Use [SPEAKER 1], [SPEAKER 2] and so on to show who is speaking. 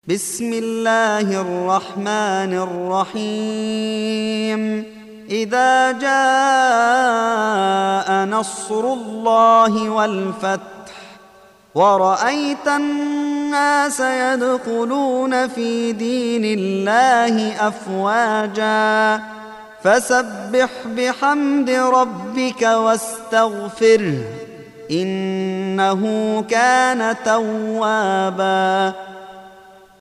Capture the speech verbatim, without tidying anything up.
[SPEAKER 1] بسم الله الرحمن الرحيم إذا جاء نصر الله والفتح ورأيت الناس يدخلون في دين الله أفواجا فسبح بحمد ربك واستغفره إنه كان توابا